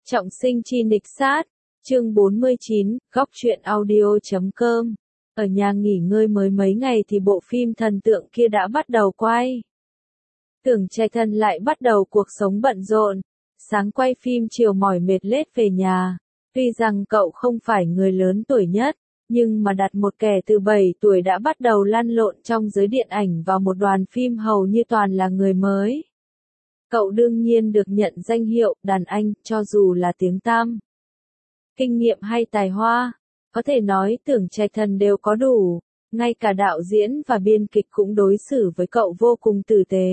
Trọng sinh chi nịch sát, chương 49, góc truyện audio.com. Ở nhà nghỉ ngơi mới mấy ngày thì bộ phim thần tượng kia đã bắt đầu quay. Tưởng Trạch Thần lại bắt đầu cuộc sống bận rộn, sáng quay phim chiều mỏi mệt lết về nhà. Tuy rằng cậu không phải người lớn tuổi nhất, nhưng mà đặt một kẻ từ 7 tuổi đã bắt đầu lăn lộn trong giới điện ảnh vào một đoàn phim hầu như toàn là người mới. Cậu đương nhiên được nhận danh hiệu đàn anh, cho dù là tiếng tăm, kinh nghiệm hay tài hoa, có thể nói Tưởng Trạch Thần đều có đủ, ngay cả đạo diễn và biên kịch cũng đối xử với cậu vô cùng tử tế.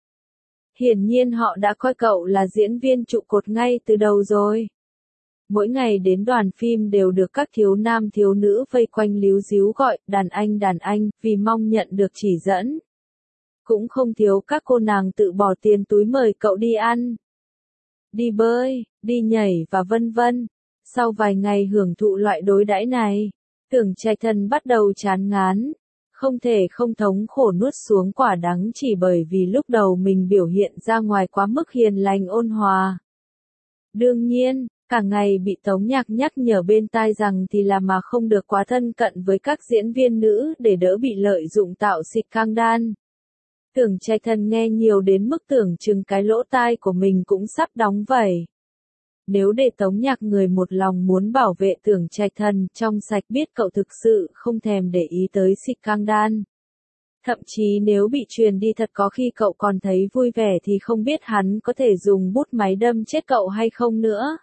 Hiển nhiên họ đã coi cậu là diễn viên trụ cột ngay từ đầu rồi. Mỗi ngày đến đoàn phim đều được các thiếu nam thiếu nữ vây quanh líu ríu gọi đàn anh, vì mong nhận được chỉ dẫn. Cũng không thiếu các cô nàng tự bỏ tiền túi mời cậu đi ăn, đi bơi, đi nhảy và vân vân. Sau vài ngày hưởng thụ loại đối đãi này, Tưởng Trạch Thần bắt đầu chán ngán, không thể không thống khổ nuốt xuống quả đắng chỉ bởi vì lúc đầu mình biểu hiện ra ngoài quá mức hiền lành ôn hòa. Đương nhiên, cả ngày bị Tống Nhạc nhắc nhở bên tai rằng thì là mà không được quá thân cận với các diễn viên nữ để đỡ bị lợi dụng tạo scandal. Tưởng Trạch Thần nghe nhiều đến mức tưởng chừng cái lỗ tai của mình cũng sắp đóng vảy. Nếu để Tống Nhạc người một lòng muốn bảo vệ Tưởng Trạch Thần trong sạch biết cậu thực sự không thèm để ý tới scandal. Thậm chí nếu bị truyền đi thật có khi cậu còn thấy vui vẻ thì không biết hắn có thể dùng bút máy đâm chết cậu hay không nữa.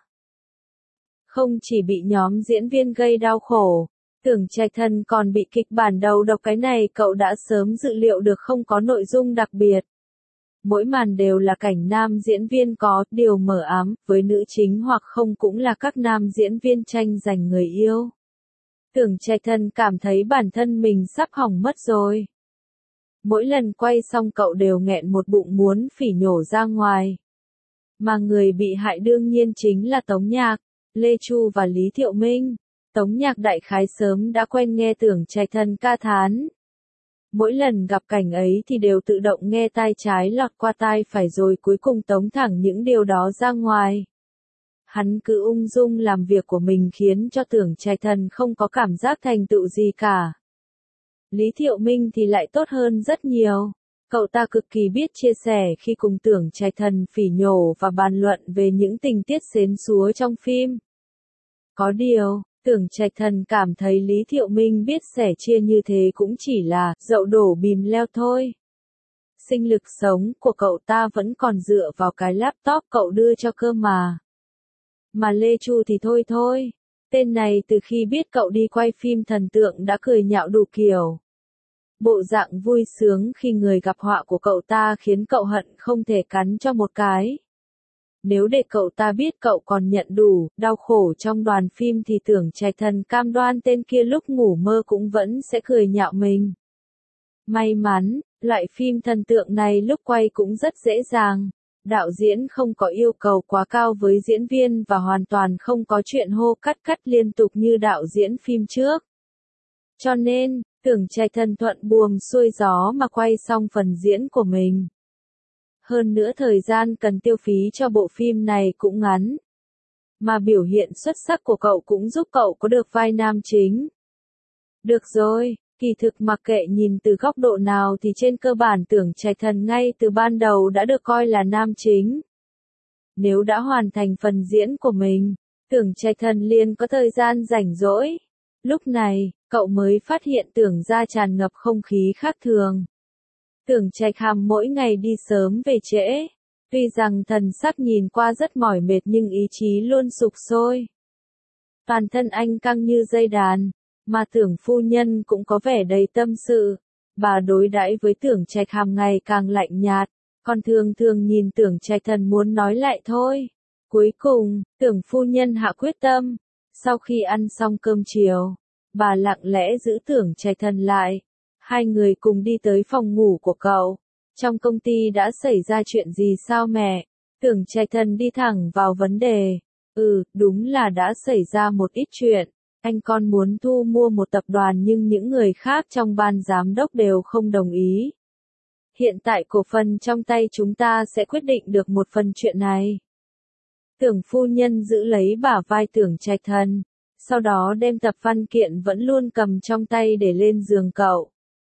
Không chỉ bị nhóm diễn viên gây đau khổ, Tưởng Trạch Thần còn bị kịch bản đầu độc, cái này cậu đã sớm dự liệu được, không có nội dung đặc biệt. Mỗi màn đều là cảnh nam diễn viên có điều mờ ám với nữ chính hoặc không cũng là các nam diễn viên tranh giành người yêu. Tưởng Trạch Thần cảm thấy bản thân mình sắp hỏng mất rồi. Mỗi lần quay xong cậu đều nghẹn một bụng muốn phỉ nhổ ra ngoài. Mà người bị hại đương nhiên chính là Tống Nhạc, Lê Chu và Lý Thiệu Minh. Tống Nhạc đại khái sớm đã quen nghe Tưởng Trạch Thần ca thán. Mỗi lần gặp cảnh ấy thì đều tự động nghe tai trái lọt qua tai phải rồi cuối cùng tống thẳng những điều đó ra ngoài. Hắn cứ ung dung làm việc của mình khiến cho Tưởng Trạch Thần không có cảm giác thành tựu gì cả. Lý Thiệu Minh thì lại tốt hơn rất nhiều. Cậu ta cực kỳ biết chia sẻ khi cùng Tưởng Trạch Thần phỉ nhổ và bàn luận về những tình tiết sến súa trong phim. Có điều, Tưởng Trạch Thần cảm thấy Lý Thiệu Minh biết sẻ chia như thế cũng chỉ là dậu đổ bìm leo thôi. Sinh lực sống của cậu ta vẫn còn dựa vào cái laptop cậu đưa cho cơ mà. Mà Lê Chu thì thôi, tên này từ khi biết cậu đi quay phim thần tượng đã cười nhạo đủ kiểu. Bộ dạng vui sướng khi người gặp họa của cậu ta khiến cậu hận không thể cắn cho một cái. Nếu để cậu ta biết cậu còn nhận đủ đau khổ trong đoàn phim thì Tưởng Trạch Thần cam đoan tên kia lúc ngủ mơ cũng vẫn sẽ cười nhạo mình. May mắn, loại phim thần tượng này lúc quay cũng rất dễ dàng. Đạo diễn không có yêu cầu quá cao với diễn viên và hoàn toàn không có chuyện hô cắt liên tục như đạo diễn phim trước. Cho nên, Tưởng Trạch Thần thuận buồm xuôi gió mà quay xong phần diễn của mình. Hơn nữa thời gian cần tiêu phí cho bộ phim này cũng ngắn. Mà biểu hiện xuất sắc của cậu cũng giúp cậu có được vai nam chính. Được rồi, kỳ thực mặc kệ nhìn từ góc độ nào thì trên cơ bản Tưởng Trạch Thần ngay từ ban đầu đã được coi là nam chính. Nếu đã hoàn thành phần diễn của mình, Tưởng Trạch Thần liền có thời gian rảnh rỗi. Lúc này, cậu mới phát hiện Tưởng gia tràn ngập không khí khác thường. Tưởng Trạch Hàm mỗi ngày đi sớm về trễ. Tuy rằng thần sắc nhìn qua rất mỏi mệt nhưng ý chí luôn sục sôi. Toàn thân anh căng như dây đàn, mà Tưởng phu nhân cũng có vẻ đầy tâm sự. Bà đối đãi với Tưởng Trạch Hàm ngày càng lạnh nhạt, còn thường nhìn Tưởng Trạch Thần muốn nói lại thôi. Cuối cùng, Tưởng phu nhân hạ quyết tâm. Sau khi ăn xong cơm chiều, bà lặng lẽ giữ Tưởng Trạch Thần lại. Hai người cùng đi tới phòng ngủ của cậu. Trong công ty đã xảy ra chuyện gì sao mẹ? Tưởng Trạch Thần đi thẳng vào vấn đề. Đúng là đã xảy ra một ít chuyện. Anh con muốn thu mua một tập đoàn nhưng những người khác trong ban giám đốc đều không đồng ý. Hiện tại cổ phần trong tay chúng ta sẽ quyết định được một phần chuyện này. Tưởng phu nhân giữ lấy bả vai Tưởng Trạch Thần, sau đó đem tập văn kiện vẫn luôn cầm trong tay để lên giường cậu.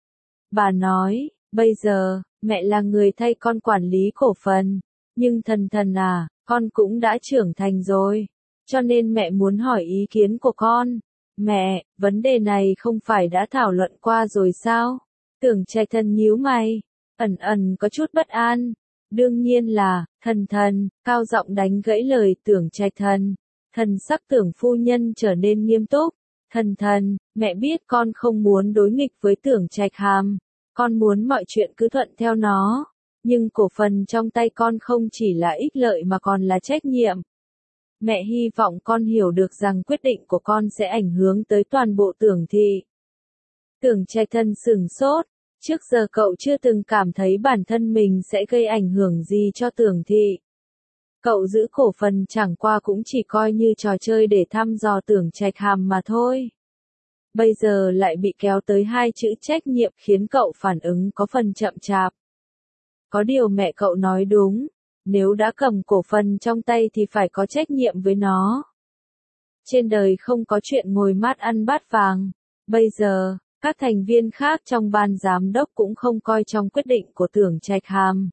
Bà nói, bây giờ, mẹ là người thay con quản lý cổ phần, nhưng Thần Thần à, con cũng đã trưởng thành rồi, cho nên mẹ muốn hỏi ý kiến của con. Mẹ, vấn đề này không phải đã thảo luận qua rồi sao? Tưởng Trạch Thần nhíu mày, ẩn ẩn có chút bất an. Đương nhiên là, Thần Thần, cao giọng đánh gãy lời Tưởng Trạch Thần. Thần sắc Tưởng phu nhân trở nên nghiêm túc. Thần Thần, mẹ biết con không muốn đối nghịch với Tưởng Trạch Hàm. Con muốn mọi chuyện cứ thuận theo nó. Nhưng cổ phần trong tay con không chỉ là ích lợi mà còn là trách nhiệm. Mẹ hy vọng con hiểu được rằng quyết định của con sẽ ảnh hưởng tới toàn bộ Tưởng thị. Tưởng Trạch Thần sửng sốt. Trước giờ cậu chưa từng cảm thấy bản thân mình sẽ gây ảnh hưởng gì cho Tưởng thị. Cậu giữ cổ phần chẳng qua cũng chỉ coi như trò chơi để thăm dò Tưởng Trạch Hàm mà thôi. Bây giờ lại bị kéo tới hai chữ trách nhiệm khiến cậu phản ứng có phần chậm chạp. Có điều mẹ cậu nói đúng, nếu đã cầm cổ phần trong tay thì phải có trách nhiệm với nó. Trên đời không có chuyện ngồi mát ăn bát vàng. Bây giờ, các thành viên khác trong ban giám đốc cũng không coi trọng quyết định của Tưởng Trạch Hàm.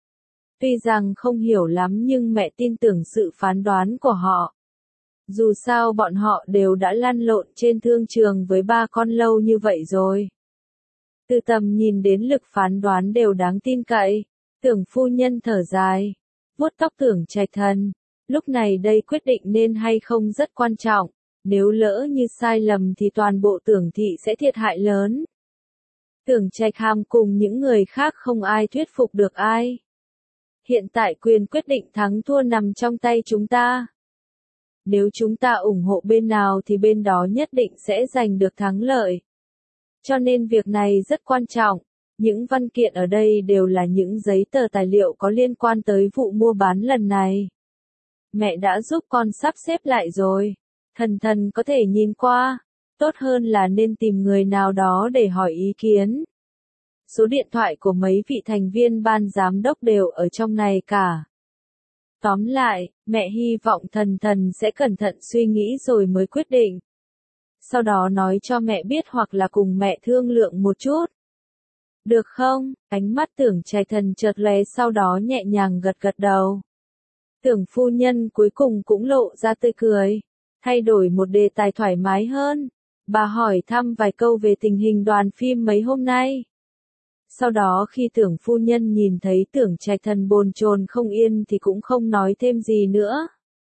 Tuy rằng không hiểu lắm nhưng mẹ tin tưởng sự phán đoán của họ. Dù sao bọn họ đều đã lăn lộn trên thương trường với ba con lâu như vậy rồi. Từ tầm nhìn đến lực phán đoán đều đáng tin cậy. Tưởng phu nhân thở dài, vuốt tóc Tưởng Trạch Thần. Lúc này đây quyết định nên hay không rất quan trọng. Nếu lỡ như sai lầm thì toàn bộ Tưởng thị sẽ thiệt hại lớn. Tưởng Trạch Hàm cùng những người khác không ai thuyết phục được ai. Hiện tại quyền quyết định thắng thua nằm trong tay chúng ta. Nếu chúng ta ủng hộ bên nào thì bên đó nhất định sẽ giành được thắng lợi. Cho nên việc này rất quan trọng. Những văn kiện ở đây đều là những giấy tờ tài liệu có liên quan tới vụ mua bán lần này. Mẹ đã giúp con sắp xếp lại rồi. Thần Thần có thể nhìn qua. Tốt hơn là nên tìm người nào đó để hỏi ý kiến. Số điện thoại của mấy vị thành viên ban giám đốc đều ở trong này cả. Tóm lại, mẹ hy vọng Thần Thần sẽ cẩn thận suy nghĩ rồi mới quyết định. Sau đó nói cho mẹ biết hoặc là cùng mẹ thương lượng một chút. Được không? Ánh mắt Tưởng Trạch Thần chợt lóe sau đó nhẹ nhàng gật gật đầu. Tưởng phu nhân cuối cùng cũng lộ ra tươi cười. Thay đổi một đề tài thoải mái hơn. Bà hỏi thăm vài câu về tình hình đoàn phim mấy hôm nay. Sau đó khi Tưởng phu nhân nhìn thấy Tưởng Trạch Thần bồn chồn không yên thì cũng không nói thêm gì nữa.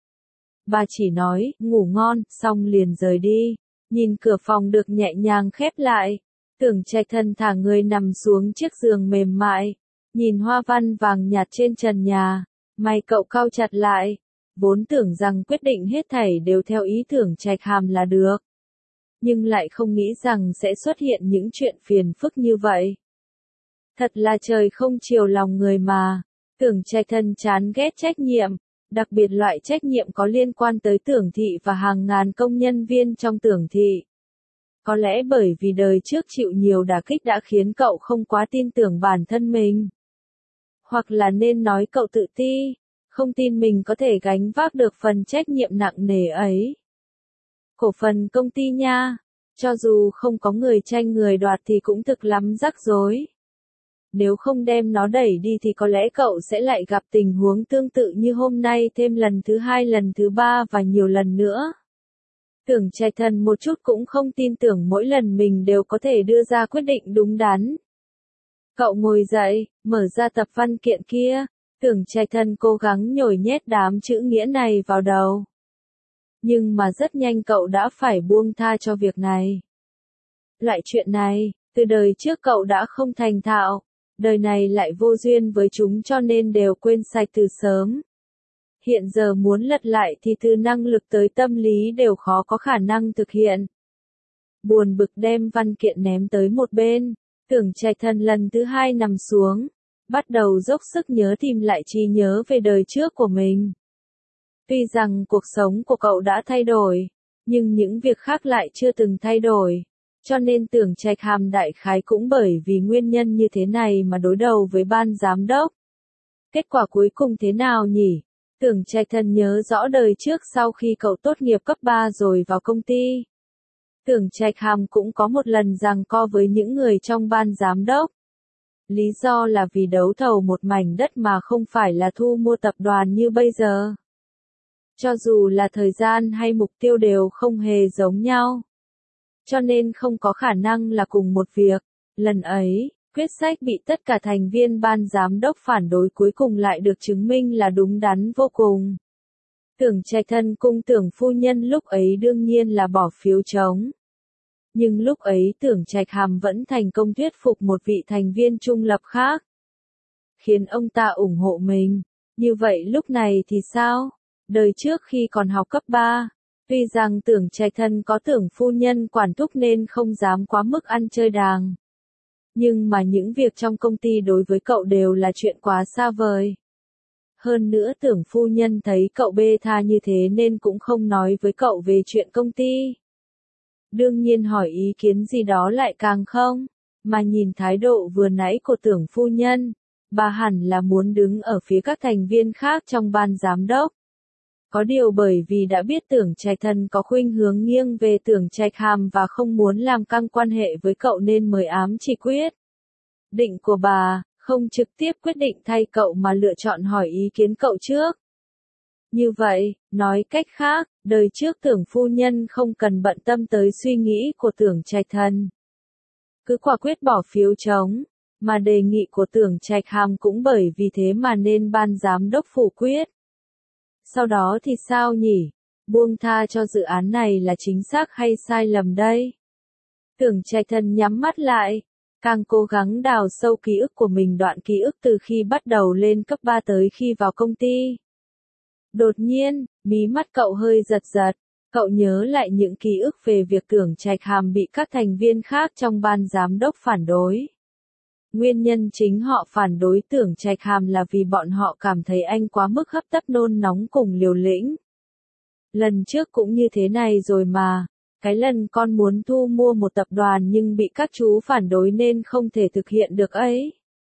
Bà chỉ nói, ngủ ngon, xong liền rời đi. Nhìn cửa phòng được nhẹ nhàng khép lại. Tưởng Trạch Thần thả người nằm xuống chiếc giường mềm mại. Nhìn hoa văn vàng nhạt trên trần nhà. Mày cậu cau chặt lại. Vốn tưởng rằng quyết định hết thảy đều theo ý Tưởng Trạch Hàm là được. Nhưng lại không nghĩ rằng sẽ xuất hiện những chuyện phiền phức như vậy. Thật là trời không chiều lòng người mà. Tưởng Trạch Thần chán ghét trách nhiệm, đặc biệt loại trách nhiệm có liên quan tới Tưởng thị và hàng ngàn công nhân viên trong Tưởng thị. Có lẽ bởi vì đời trước chịu nhiều đả kích đã khiến cậu không quá tin tưởng bản thân mình. Hoặc là nên nói cậu tự ti, không tin mình có thể gánh vác được phần trách nhiệm nặng nề ấy. Cổ phần công ty nha, cho dù không có người tranh người đoạt thì cũng thực lắm rắc rối. Nếu không đem nó đẩy đi thì có lẽ cậu sẽ lại gặp tình huống tương tự như hôm nay thêm lần thứ 2 lần thứ 3 và nhiều lần nữa. Tưởng Trạch Thần một chút cũng không tin tưởng mỗi lần mình đều có thể đưa ra quyết định đúng đắn. Cậu ngồi dậy, mở ra tập văn kiện kia. Tưởng Trạch Thần cố gắng nhồi nhét đám chữ nghĩa này vào đầu. Nhưng mà rất nhanh cậu đã phải buông tha cho việc này. Loại chuyện này, từ đời trước cậu đã không thành thạo. Đời này lại vô duyên với chúng cho nên đều quên sạch từ sớm. Hiện giờ muốn lật lại thì từ năng lực tới tâm lý đều khó có khả năng thực hiện. Buồn bực đem văn kiện ném tới một bên, Tưởng Trạch Thần lần thứ 2 nằm xuống, bắt đầu dốc sức nhớ tìm lại trí nhớ về đời trước của mình. Tuy rằng cuộc sống của cậu đã thay đổi, nhưng những việc khác lại chưa từng thay đổi. Cho nên Tưởng Trạch Hàm đại khái cũng bởi vì nguyên nhân như thế này mà đối đầu với ban giám đốc. Kết quả cuối cùng thế nào nhỉ? Tưởng Trạch Thần nhớ rõ đời trước sau khi cậu tốt nghiệp cấp 3 rồi vào công ty. Tưởng Trạch Hàm cũng có một lần giằng co với những người trong ban giám đốc. Lý do là vì đấu thầu một mảnh đất mà không phải là thu mua tập đoàn như bây giờ. Cho dù là thời gian hay mục tiêu đều không hề giống nhau. Cho nên không có khả năng là cùng một việc. Lần ấy, quyết sách bị tất cả thành viên ban giám đốc phản đối cuối cùng lại được chứng minh là đúng đắn vô cùng. Tưởng Trạch Thần cùng Tưởng phu nhân lúc ấy đương nhiên là bỏ phiếu trống. Nhưng lúc ấy Tưởng Trạch Hàm vẫn thành công thuyết phục một vị thành viên trung lập khác. Khiến ông ta ủng hộ mình. Như vậy lúc này thì sao? Đời trước khi còn học cấp 3, tuy rằng Tưởng Trạch Thần có Tưởng phu nhân quản thúc nên không dám quá mức ăn chơi đàng. Nhưng mà những việc trong công ty đối với cậu đều là chuyện quá xa vời. Hơn nữa Tưởng phu nhân thấy cậu bê tha như thế nên cũng không nói với cậu về chuyện công ty. Đương nhiên hỏi ý kiến gì đó lại càng không, mà nhìn thái độ vừa nãy của Tưởng phu nhân, bà hẳn là muốn đứng ở phía các thành viên khác trong ban giám đốc. Có điều bởi vì đã biết Tưởng Trạch Thần có khuynh hướng nghiêng về Tưởng Trạch Hàm và không muốn làm căng quan hệ với cậu nên mới ám chỉ quyết định của bà, không trực tiếp quyết định thay cậu mà lựa chọn hỏi ý kiến cậu trước. Như vậy, nói cách khác, đời trước Tưởng phu nhân không cần bận tâm tới suy nghĩ của Tưởng Trạch Thần. Cứ quả quyết bỏ phiếu trống, mà đề nghị của Tưởng Trạch Hàm cũng bởi vì thế mà nên ban giám đốc phủ quyết. Sau đó thì sao nhỉ? Buông tha cho dự án này là chính xác hay sai lầm đây? Tưởng Trạch Thần nhắm mắt lại, càng cố gắng đào sâu ký ức của mình, đoạn ký ức từ khi bắt đầu lên cấp 3 tới khi vào công ty. Đột nhiên, mí mắt cậu hơi giật giật, cậu nhớ lại những ký ức về việc Tưởng Trạch Hàm bị các thành viên khác trong ban giám đốc phản đối. Nguyên nhân chính họ phản đối Tưởng Trạch Hàm là vì bọn họ cảm thấy anh quá mức hấp tấp nôn nóng cùng liều lĩnh. Lần trước cũng như thế này rồi mà, cái lần con muốn thu mua một tập đoàn nhưng bị các chú phản đối nên không thể thực hiện được ấy.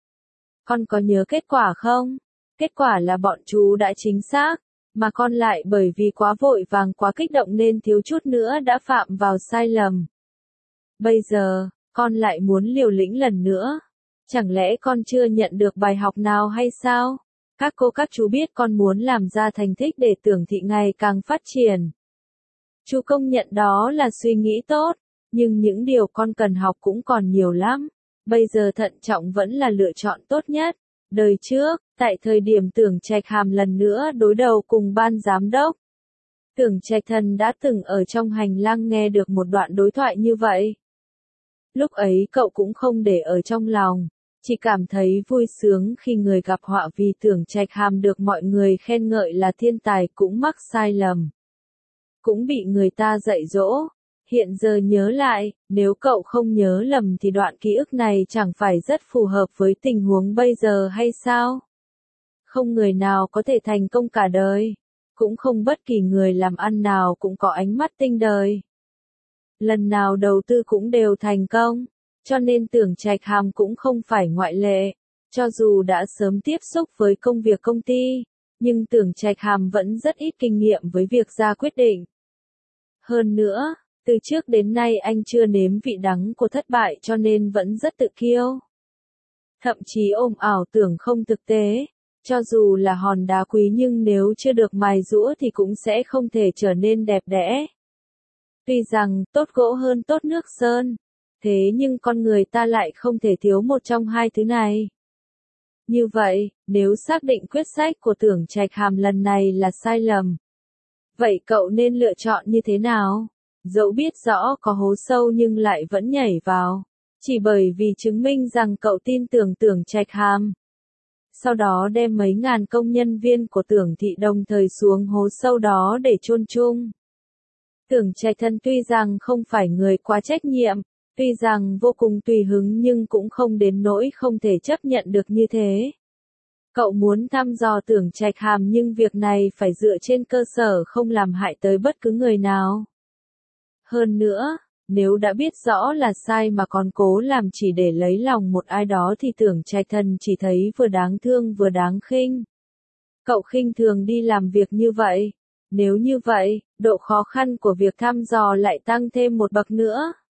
Con có nhớ kết quả không? Kết quả là bọn chú đã chính xác, mà con lại bởi vì quá vội vàng quá kích động nên thiếu chút nữa đã phạm vào sai lầm. Bây giờ, con lại muốn liều lĩnh lần nữa. Chẳng lẽ con chưa nhận được bài học nào hay sao? Các cô các chú biết con muốn làm ra thành tích để Tưởng thị ngày càng phát triển. Chú công nhận đó là suy nghĩ tốt, nhưng những điều con cần học cũng còn nhiều lắm. Bây giờ thận trọng vẫn là lựa chọn tốt nhất. Đời trước, tại thời điểm Tưởng Trạch Hàm lần nữa đối đầu cùng ban giám đốc, Tưởng Trạch Thần đã từng ở trong hành lang nghe được một đoạn đối thoại như vậy. Lúc ấy cậu cũng không để ở trong lòng, chỉ cảm thấy vui sướng khi người gặp họa vì Tưởng Trạch Hàm được mọi người khen ngợi là thiên tài cũng mắc sai lầm. Cũng bị người ta dạy dỗ. Hiện giờ nhớ lại, nếu cậu không nhớ lầm thì đoạn ký ức này chẳng phải rất phù hợp với tình huống bây giờ hay sao? Không người nào có thể thành công cả đời. Cũng không bất kỳ người làm ăn nào cũng có ánh mắt tinh đời. Lần nào đầu tư cũng đều thành công. Cho nên Tưởng Trạch Hàm cũng không phải ngoại lệ. Cho dù đã sớm tiếp xúc với công việc công ty, nhưng Tưởng Trạch Hàm vẫn rất ít kinh nghiệm với việc ra quyết định. Hơn nữa, từ trước đến nay anh chưa nếm vị đắng của thất bại cho nên vẫn rất tự kiêu. Thậm chí ôm ảo tưởng không thực tế, cho dù là hòn đá quý nhưng nếu chưa được mài giũa thì cũng sẽ không thể trở nên đẹp đẽ. Tuy rằng tốt gỗ hơn tốt nước sơn, thế nhưng con người ta lại không thể thiếu một trong hai thứ này. Như vậy, nếu xác định quyết sách của Tưởng Trạch Hàm lần này là sai lầm, vậy cậu nên lựa chọn như thế nào? Dẫu biết rõ có hố sâu nhưng lại vẫn nhảy vào, chỉ bởi vì chứng minh rằng cậu tin tưởng Tưởng Trạch Hàm. Sau đó đem mấy ngàn công nhân viên của Tưởng thị đồng thời xuống hố sâu đó để chôn chung. Tưởng Trạch Thần tuy rằng không phải người quá trách nhiệm, tuy rằng vô cùng tùy hứng nhưng cũng không đến nỗi không thể chấp nhận được như thế. Cậu muốn thăm dò Tưởng Trạch Hàm nhưng việc này phải dựa trên cơ sở không làm hại tới bất cứ người nào. Hơn nữa, nếu đã biết rõ là sai mà còn cố làm chỉ để lấy lòng một ai đó thì Tưởng Trạch Thần chỉ thấy vừa đáng thương vừa đáng khinh. Cậu khinh thường đi làm việc như vậy. Nếu như vậy, độ khó khăn của việc thăm dò lại tăng thêm một bậc nữa.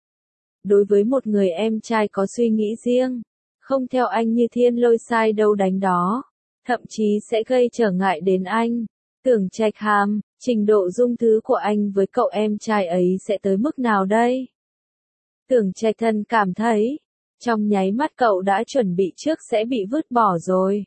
Đối với một người em trai có suy nghĩ riêng, không theo anh như thiên lôi sai đâu đánh đó, thậm chí sẽ gây trở ngại đến anh. Tưởng Trạch Hàm, trình độ dung thứ của anh với cậu em trai ấy sẽ tới mức nào đây? Tưởng Trạch Thần cảm thấy, trong nháy mắt cậu đã chuẩn bị trước sẽ bị vứt bỏ rồi.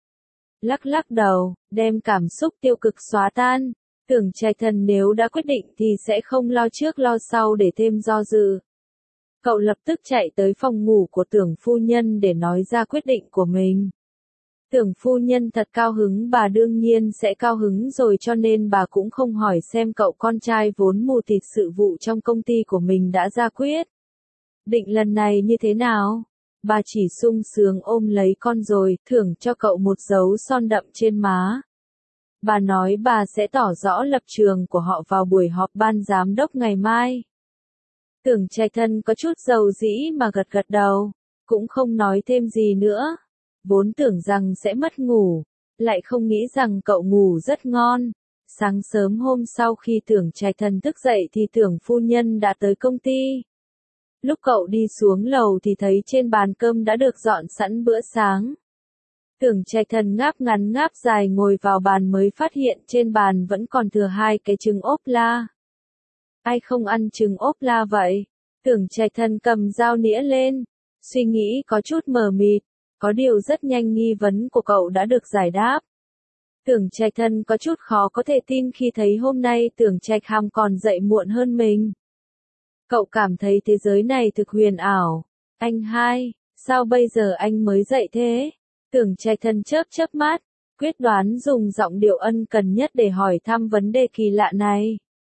Lắc lắc đầu, đem cảm xúc tiêu cực xóa tan. Tưởng Trạch Thần nếu đã quyết định thì sẽ không lo trước lo sau để thêm do dự. Cậu lập tức chạy tới phòng ngủ của Tưởng phu nhân để nói ra quyết định của mình. Tưởng phu nhân thật cao hứng, bà đương nhiên sẽ cao hứng rồi, cho nên bà cũng không hỏi xem cậu con trai vốn mù tịt sự vụ trong công ty của mình đã ra quyết định lần này như thế nào. Bà chỉ sung sướng ôm lấy con rồi thưởng cho cậu một dấu son đậm trên má. Bà nói bà sẽ tỏ rõ lập trường của họ vào buổi họp ban giám đốc ngày mai. Tưởng Trạch Thần có chút dầu dĩ mà gật gật đầu, cũng không nói thêm gì nữa. Vốn tưởng rằng sẽ mất ngủ, lại không nghĩ rằng cậu ngủ rất ngon. Sáng sớm hôm sau khi Tưởng Trạch Thần thức dậy thì Tưởng phu nhân đã tới công ty. Lúc cậu đi xuống lầu thì thấy trên bàn cơm đã được dọn sẵn bữa sáng. Tưởng Trạch Thần ngáp ngắn ngáp dài ngồi vào bàn mới phát hiện trên bàn vẫn còn thừa 2 cái trứng ốp la. Ai không ăn trứng ốp la vậy? Tưởng Trạch Thần cầm dao nĩa lên, suy nghĩ có chút mờ mịt, có điều rất nhanh nghi vấn của cậu đã được giải đáp. Tưởng Trạch Thần có chút khó có thể tin khi thấy hôm nay Tưởng Trạch Hàm còn dậy muộn hơn mình. Cậu cảm thấy thế giới này thực huyền ảo. Anh hai, sao bây giờ anh mới dậy thế? Tưởng Trạch Thần chớp chớp mắt, quyết đoán dùng giọng điệu ân cần nhất để hỏi thăm vấn đề kỳ lạ này.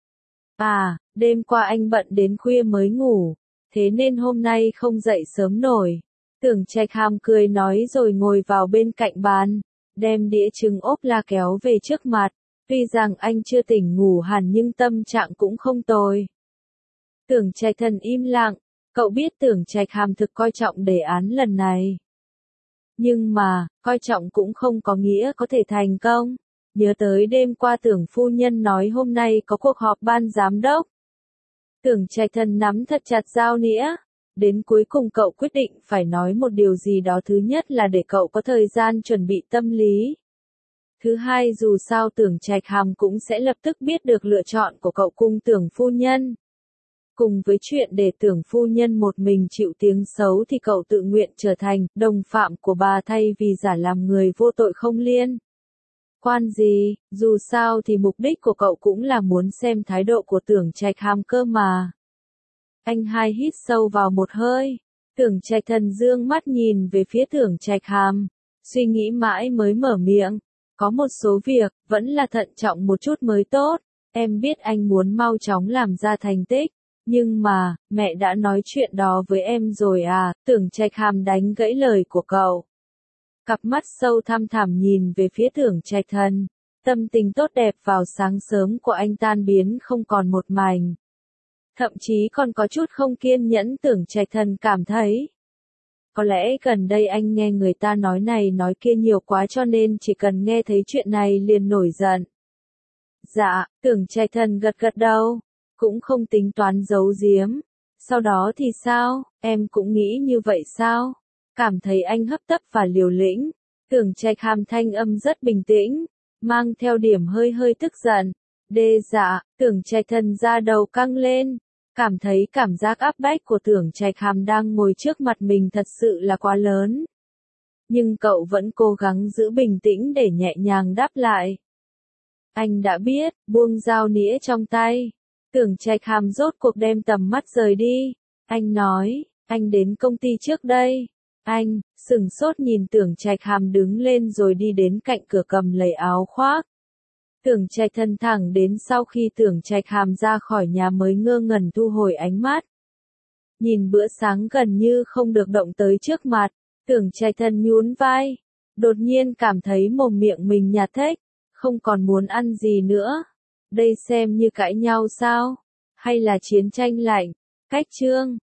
À, đêm qua anh bận đến khuya mới ngủ, thế nên hôm nay không dậy sớm nổi. Tưởng Trạch Hàm cười nói rồi ngồi vào bên cạnh bàn, đem đĩa trứng ốp la kéo về trước mặt. Tuy rằng anh chưa tỉnh ngủ hẳn nhưng tâm trạng cũng không tồi. Tưởng Trạch Thần im lặng, cậu biết Tưởng Trạch Hàm thực coi trọng đề án lần này. Nhưng mà, coi trọng cũng không có nghĩa có thể thành công. Nhớ tới đêm qua Tưởng phu nhân nói hôm nay có cuộc họp ban giám đốc. Tưởng Trạch Thần nắm thật chặt dao nĩa. Đến cuối cùng cậu quyết định phải nói một điều gì đó, thứ nhất là để cậu có thời gian chuẩn bị tâm lý. Thứ hai, dù sao Tưởng Trạch Hàm cũng sẽ lập tức biết được lựa chọn của cậu cùng Tưởng phu nhân. Cùng với chuyện để Tưởng phu nhân một mình chịu tiếng xấu thì cậu tự nguyện trở thành đồng phạm của bà thay vì giả làm người vô tội không liên quan gì, dù sao thì mục đích của cậu cũng là muốn xem thái độ của Tưởng Trạch Hàm cơ mà. Anh hai hít sâu vào một hơi, Tưởng Trạch Thần dương mắt nhìn về phía Tưởng Trạch Hàm, suy nghĩ mãi mới mở miệng, có một số việc, vẫn là thận trọng một chút mới tốt, em biết anh muốn mau chóng làm ra thành tích. Nhưng mà, mẹ đã nói chuyện đó với em rồi à, Tưởng Trạch Hàm đánh gãy lời của cậu. Cặp mắt sâu thăm thẳm nhìn về phía Tưởng Trạch Thần, tâm tình tốt đẹp vào sáng sớm của anh tan biến không còn một mảnh. Thậm chí còn có chút không kiên nhẫn. Tưởng Trạch Thần cảm thấy. Có lẽ gần đây anh nghe người ta nói này nói kia nhiều quá cho nên chỉ cần nghe thấy chuyện này liền nổi giận. Dạ, Tưởng Trạch Thần gật gật đầu. Cũng không tính toán giấu giếm. Sau đó thì sao, em cũng nghĩ như vậy sao? Cảm thấy anh hấp tấp và liều lĩnh. Tưởng Trạch Hàm thanh âm rất bình tĩnh, mang theo điểm hơi hơi tức giận. Dạ, Tưởng Trạch Thần da đầu căng lên. Cảm thấy cảm giác áp bách của Tưởng Trạch Hàm đang ngồi trước mặt mình thật sự là quá lớn. Nhưng cậu vẫn cố gắng giữ bình tĩnh để nhẹ nhàng đáp lại. Anh đã biết, buông dao nĩa trong tay. Tưởng Trạch Hàm rốt cuộc đem tầm mắt rời đi. Anh nói, anh đến công ty trước đây. Anh, sửng sốt nhìn Tưởng Trạch Hàm đứng lên rồi đi đến cạnh cửa cầm lấy áo khoác. Tưởng Trạch Thần thẳng đến sau khi Tưởng Trạch Hàm ra khỏi nhà mới ngơ ngẩn thu hồi ánh mắt. Nhìn bữa sáng gần như không được động tới trước mặt, Tưởng Trạch Thần nhún vai. Đột nhiên cảm thấy mồm miệng mình nhạt thếch, không còn muốn ăn gì nữa. Đây xem như cãi nhau sao? Hay là chiến tranh lạnh? Cách chương